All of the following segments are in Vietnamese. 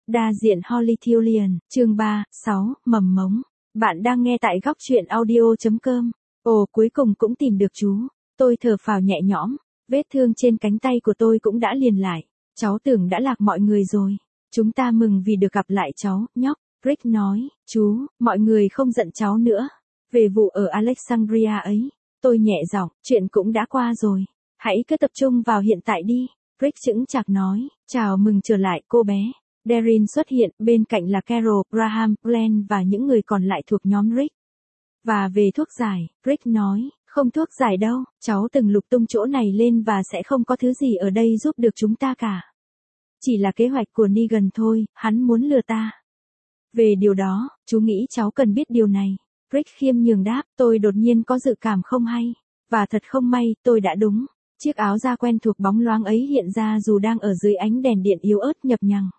Đa diện Holythilian, chương 3, 6, mầm mống. Bạn đang nghe tại góc truyện audio.com. Ồ, cuối cùng cũng tìm được chú. Tôi thở phào nhẹ nhõm, vết thương trên cánh tay của tôi cũng đã liền lại. Cháu tưởng đã lạc mọi người rồi. Chúng ta mừng vì được gặp lại cháu, nhóc. Rick nói, chú, mọi người không giận cháu nữa. Về vụ ở Alexandria ấy, tôi nhẹ giọng, chuyện cũng đã qua rồi. Hãy cứ tập trung vào hiện tại đi. Rick chững chạc nói, chào mừng trở lại cô bé. Daryl xuất hiện, bên cạnh là Carol, Graham, Glenn và những người còn lại thuộc nhóm Rick. Và về thuốc giải, Rick nói, không thuốc giải đâu, cháu từng lục tung chỗ này lên và sẽ không có thứ gì ở đây giúp được chúng ta cả. Chỉ là kế hoạch của Negan thôi, hắn muốn lừa ta. Về điều đó, chú nghĩ cháu cần biết điều này. Rick khiêm nhường đáp, tôi đột nhiên có dự cảm không hay. Và thật không may, tôi đã đúng. Chiếc áo da quen thuộc bóng loáng ấy hiện ra dù đang ở dưới ánh đèn điện yếu ớt nhập nhằng.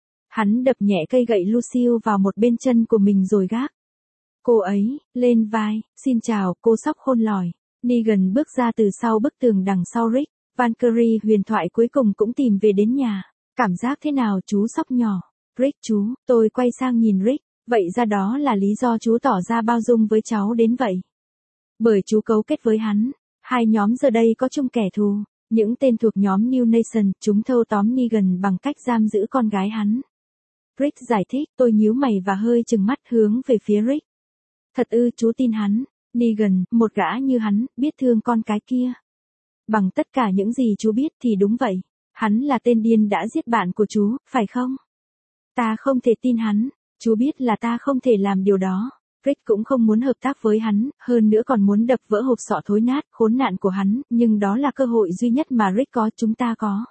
Hắn đập nhẹ cây gậy Lucille vào một bên chân của mình rồi gác cô ấy lên vai. Xin chào, cô sóc khôn lỏi. Negan bước ra từ sau bức tường đằng sau Rick. Valkyrie huyền thoại cuối cùng cũng tìm về đến nhà. Cảm giác thế nào chú sóc nhỏ? Rick chú, tôi quay sang nhìn Rick. Vậy ra đó là lý do chú tỏ ra bao dung với cháu đến vậy. Bởi chú cấu kết với hắn. Hai nhóm giờ đây có chung kẻ thù. Những tên thuộc nhóm New Nation, chúng thâu tóm Negan bằng cách giam giữ con gái hắn. Rick giải thích, tôi nhíu mày và hơi chừng mắt hướng về phía Rick. Thật ư, chú tin hắn. Negan, một gã như hắn, biết thương con cái kia. Bằng tất cả những gì chú biết thì đúng vậy. Hắn là tên điên đã giết bạn của chú, phải không? Ta không thể tin hắn. Chú biết là ta không thể làm điều đó. Rick cũng không muốn hợp tác với hắn, hơn nữa còn muốn đập vỡ hộp sọ thối nát, khốn nạn của hắn, nhưng đó là cơ hội duy nhất mà Rick có, chúng ta có.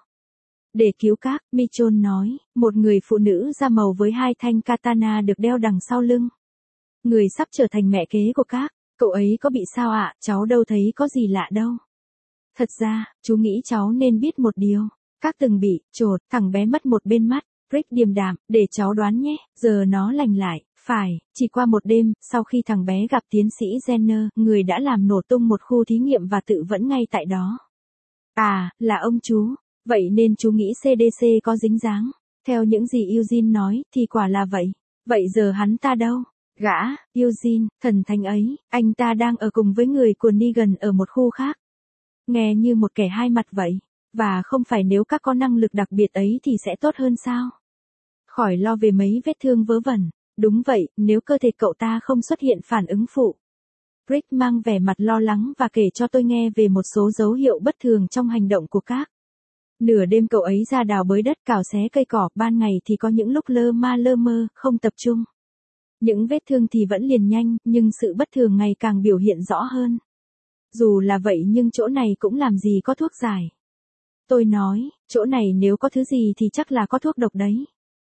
Để cứu các, Michonne nói, một người phụ nữ da màu với hai thanh katana được đeo đằng sau lưng. Người sắp trở thành mẹ kế của các, cậu ấy có bị sao ạ? Cháu đâu thấy có gì lạ đâu. Thật ra, chú nghĩ cháu nên biết một điều. Các từng bị, chột, thằng bé mất một bên mắt. Rick điềm đạm, để cháu đoán nhé, giờ nó lành lại. Phải, chỉ qua một đêm, sau khi thằng bé gặp tiến sĩ Jenner, người đã làm nổ tung một khu thí nghiệm và tự vẫn ngay tại đó. À, là ông chú. Vậy nên chú nghĩ CDC có dính dáng. Theo những gì Eugene nói, thì quả là vậy. Vậy giờ hắn ta đâu? Gã, Eugene, thần thánh ấy, anh ta đang ở cùng với người của Negan ở một khu khác. Nghe như một kẻ hai mặt vậy. Và không phải nếu các có năng lực đặc biệt ấy thì sẽ tốt hơn sao? Khỏi lo về mấy vết thương vớ vẩn. Đúng vậy, nếu cơ thể cậu ta không xuất hiện phản ứng phụ. Rick mang vẻ mặt lo lắng và kể cho tôi nghe về một số dấu hiệu bất thường trong hành động của các. Nửa đêm cậu ấy ra đào bới đất cào xé cây cỏ, ban ngày thì có những lúc lơ mơ, không tập trung. Những vết thương thì vẫn liền nhanh, nhưng sự bất thường ngày càng biểu hiện rõ hơn. Dù là vậy nhưng chỗ này cũng làm gì có thuốc giải. Tôi nói, chỗ này nếu có thứ gì thì chắc là có thuốc độc đấy.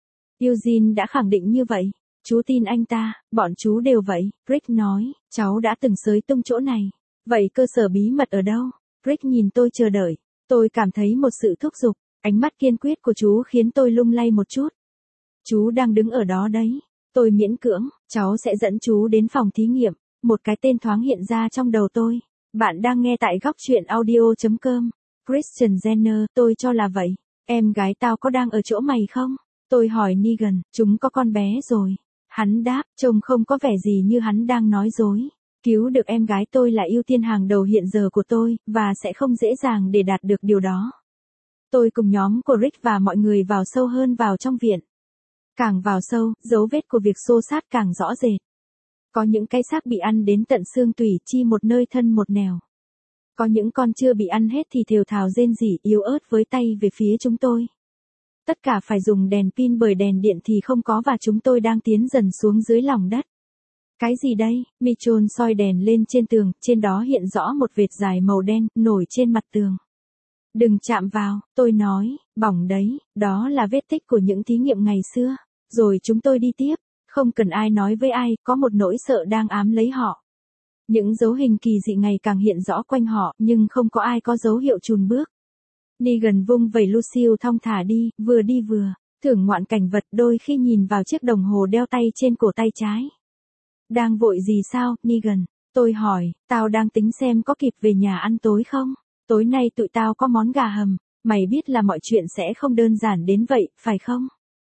Eugene đã khẳng định như vậy. Chú tin anh ta, bọn chú đều vậy. Rick nói, cháu đã từng xới tung chỗ này. Vậy cơ sở bí mật ở đâu? Rick nhìn tôi chờ đợi. Tôi cảm thấy một sự thúc giục. Ánh mắt kiên quyết của chú khiến tôi lung lay một chút. Chú đang đứng ở đó đấy. Tôi miễn cưỡng, cháu sẽ dẫn chú đến phòng thí nghiệm. Một cái tên thoáng hiện ra trong đầu tôi. Bạn đang nghe tại góc truyện audio.com. Christian Jenner, tôi cho là vậy. Em gái tao có đang ở chỗ mày không? Tôi hỏi Negan, chúng có con bé rồi. Hắn đáp, trông không có vẻ gì như hắn đang nói dối. Cứu được em gái tôi là ưu tiên hàng đầu hiện giờ của tôi, và sẽ không dễ dàng để đạt được điều đó. Tôi cùng nhóm của Rick và mọi người vào sâu hơn vào trong viện. Càng vào sâu, dấu vết của việc xô sát càng rõ rệt. Có những cái xác bị ăn đến tận xương tủy, chi một nơi thân một nẻo. Có những con chưa bị ăn hết thì thều thào rên rỉ yếu ớt với tay về phía chúng tôi. Tất cả phải dùng đèn pin bởi đèn điện thì không có và chúng tôi đang tiến dần xuống dưới lòng đất. Cái gì đây? Michonne soi đèn lên trên tường, trên đó hiện rõ một vệt dài màu đen, nổi trên mặt tường. Đừng chạm vào, tôi nói, bỏng đấy, đó là vết tích của những thí nghiệm ngày xưa. Rồi chúng tôi đi tiếp, không cần ai nói với ai, có một nỗi sợ đang ám lấy họ. Những dấu hình kỳ dị ngày càng hiện rõ quanh họ, nhưng không có ai có dấu hiệu chùn bước. Negan vung vẩy Lucille thong thả đi vừa, thưởng ngoạn cảnh vật, đôi khi nhìn vào chiếc đồng hồ đeo tay trên cổ tay trái. Đang vội gì sao, Negan? Tôi hỏi, tao đang tính xem có kịp về nhà ăn tối không? Tối nay tụi tao có món gà hầm, mày biết là mọi chuyện sẽ không đơn giản đến vậy, phải không?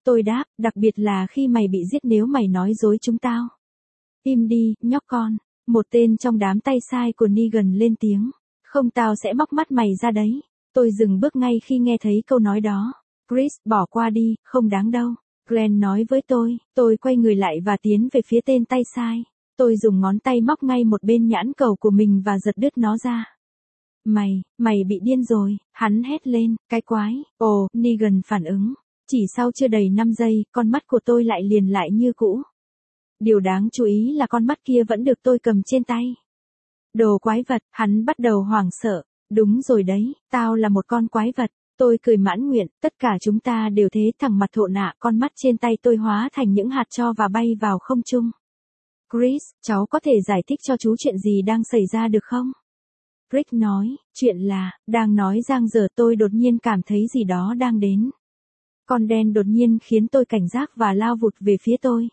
Tôi đáp, đặc biệt là khi mày bị giết nếu mày nói dối chúng tao. Im đi, nhóc con. Một tên trong đám tay sai của Negan lên tiếng. Không tao sẽ móc mắt mày ra đấy. Tôi dừng bước ngay khi nghe thấy câu nói đó. Chris, bỏ qua đi, không đáng đâu. Glenn nói với tôi quay người lại và tiến về phía tên tay sai. Tôi dùng ngón tay móc ngay một bên nhãn cầu của mình và giật đứt nó ra. Mày bị điên rồi, hắn hét lên, cái quái. Ồ, Negan phản ứng. Chỉ sau chưa đầy 5 giây, con mắt của tôi lại liền lại như cũ. Điều đáng chú ý là con mắt kia vẫn được tôi cầm trên tay. Đồ quái vật, hắn bắt đầu hoảng sợ. Đúng rồi đấy, tao là một con quái vật. Tôi cười mãn nguyện, tất cả chúng ta đều thế. Thằng mặt thộ nạ, con mắt trên tay tôi hóa thành những hạt tro và bay vào không trung. Chris, cháu có thể giải thích cho chú chuyện gì đang xảy ra được không? Rick nói, chuyện là, đang nói dang dở tôi đột nhiên cảm thấy gì đó đang đến. Con đen đột nhiên khiến tôi cảnh giác và lao vụt về phía tôi.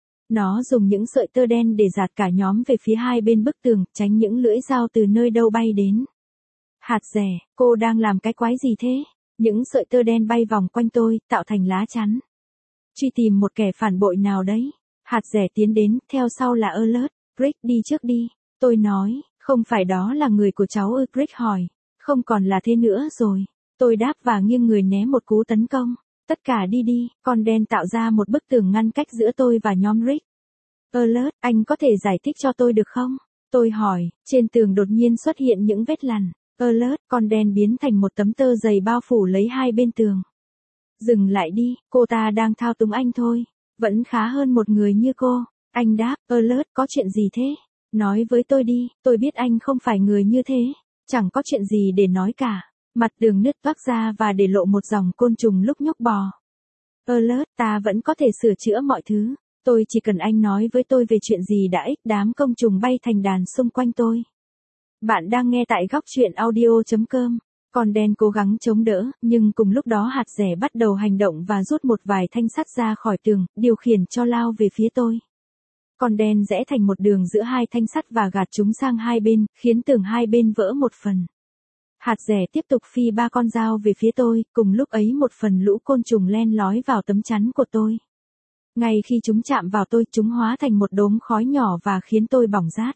Nó dùng những sợi tơ đen để dạt cả nhóm về phía hai bên bức tường, tránh những lưỡi dao từ nơi đâu bay đến. Hạt rẻ, cô đang làm cái quái gì thế? Những sợi tơ đen bay vòng quanh tôi, tạo thành lá chắn. Truy tìm một kẻ phản bội nào đấy. Hạt rẻ tiến đến, theo sau là Alert. Rick đi trước đi. Tôi nói, không phải đó là người của cháu ư? Rick hỏi. Không còn là thế nữa rồi. Tôi đáp và nghiêng người né một cú tấn công. Tất cả đi đi, con đen tạo ra một bức tường ngăn cách giữa tôi và nhóm Rick. Alert, anh có thể giải thích cho tôi được không? Tôi hỏi, trên tường đột nhiên xuất hiện những vết lằn. Alert, con đen biến thành một tấm tơ dày bao phủ lấy hai bên tường. Dừng lại đi, cô ta đang thao túng anh thôi. Vẫn khá hơn một người như cô. Anh đáp, Alert, có chuyện gì thế? Nói với tôi đi, tôi biết anh không phải người như thế. Chẳng có chuyện gì để nói cả. Mặt tường nứt toác ra và để lộ một dòng côn trùng lúc nhúc bò. Alert, ta vẫn có thể sửa chữa mọi thứ. Tôi chỉ cần anh nói với tôi về chuyện gì đã ích đám công trùng bay thành đàn xung quanh tôi. Bạn đang nghe tại góc truyện audio.com. Con đen cố gắng chống đỡ, nhưng cùng lúc đó hạt rẻ bắt đầu hành động và rút một vài thanh sắt ra khỏi tường, điều khiển cho lao về phía tôi. Con đen rẽ thành một đường giữa hai thanh sắt và gạt chúng sang hai bên, khiến tường hai bên vỡ một phần. Hạt rẻ tiếp tục phi ba con dao về phía tôi, cùng lúc ấy một phần lũ côn trùng len lói vào tấm chắn của tôi. Ngay khi chúng chạm vào tôi, chúng hóa thành một đốm khói nhỏ và khiến tôi bỏng rát.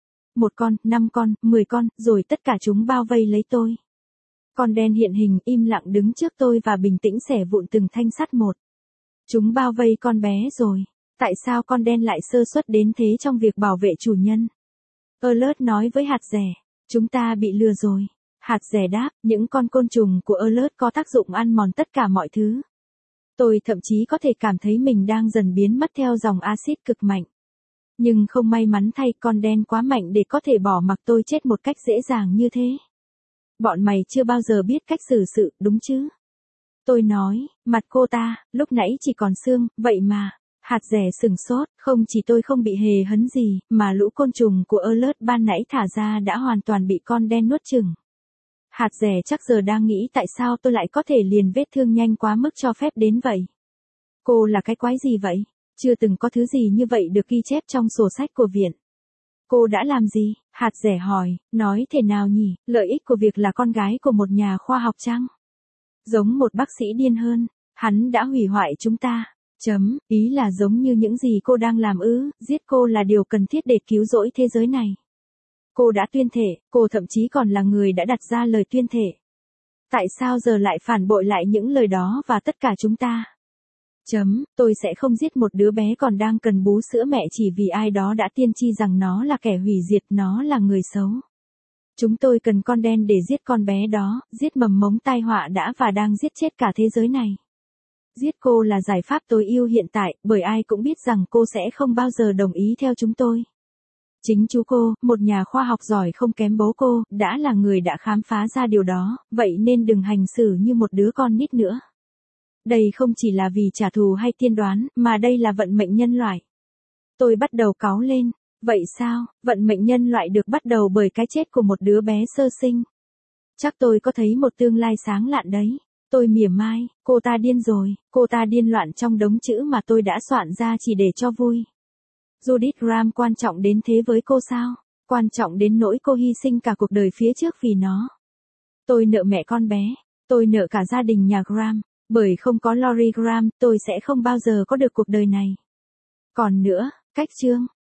1 con, 5 con, 10 con, rồi tất cả chúng bao vây lấy tôi. Con đen hiện hình im lặng đứng trước tôi và bình tĩnh xẻ vụn từng thanh sắt một. Chúng bao vây con bé rồi. Tại sao con đen lại sơ suất đến thế trong việc bảo vệ chủ nhân? Alert nói với hạt rẻ. Chúng ta bị lừa rồi. Hạt rẻ đáp, những con côn trùng của Alert có tác dụng ăn mòn tất cả mọi thứ. Tôi thậm chí có thể cảm thấy mình đang dần biến mất theo dòng axit cực mạnh. Nhưng không may mắn thay, con đen quá mạnh để có thể bỏ mặc tôi chết một cách dễ dàng như thế. Bọn mày chưa bao giờ biết cách xử sự, đúng chứ? Tôi nói, mặt cô ta, lúc nãy chỉ còn xương, vậy mà. Hạt rẻ sừng sốt, không chỉ tôi không bị hề hấn gì, mà lũ côn trùng của Alert ban nãy thả ra đã hoàn toàn bị con đen nuốt chửng. Hạt rẻ chắc giờ đang nghĩ tại sao tôi lại có thể liền vết thương nhanh quá mức cho phép đến vậy. Cô là cái quái gì vậy? Chưa từng có thứ gì như vậy được ghi chép trong sổ sách của viện. Cô đã làm gì? Hạt rẻ hỏi, nói thế nào nhỉ? Lợi ích của việc là con gái của một nhà khoa học chăng? Giống một bác sĩ điên hơn, hắn đã hủy hoại chúng ta. Ý là giống như những gì cô đang làm ư? Giết cô là điều cần thiết để cứu rỗi thế giới này. Cô đã tuyên thệ, cô thậm chí còn là người đã đặt ra lời tuyên thệ. Tại sao giờ lại phản bội lại những lời đó và tất cả chúng ta? Tôi sẽ không giết một đứa bé còn đang cần bú sữa mẹ chỉ vì ai đó đã tiên tri rằng nó là kẻ hủy diệt, nó là người xấu. Chúng tôi cần con đen để giết con bé đó, giết mầm mống tai họa đã và đang giết chết cả thế giới này. Giết cô là giải pháp tối ưu hiện tại, bởi ai cũng biết rằng cô sẽ không bao giờ đồng ý theo chúng tôi. Chính chú cô, một nhà khoa học giỏi không kém bố cô, đã là người đã khám phá ra điều đó, vậy nên đừng hành xử như một đứa con nít nữa. Đây không chỉ là vì trả thù hay tiên đoán, mà đây là vận mệnh nhân loại. Tôi bắt đầu cáu lên. Vậy sao, vận mệnh nhân loại được bắt đầu bởi cái chết của một đứa bé sơ sinh? Chắc tôi có thấy một tương lai sáng lạn đấy. Tôi mỉa mai, cô ta điên rồi, cô ta điên loạn trong đống chữ mà tôi đã soạn ra chỉ để cho vui. Judith Graham quan trọng đến thế với cô sao? Quan trọng đến nỗi cô hy sinh cả cuộc đời phía trước vì nó. Tôi nợ mẹ con bé, tôi nợ cả gia đình nhà Graham. Bởi không có Lori Graham, tôi sẽ không bao giờ có được cuộc đời này. Còn nữa, cách chương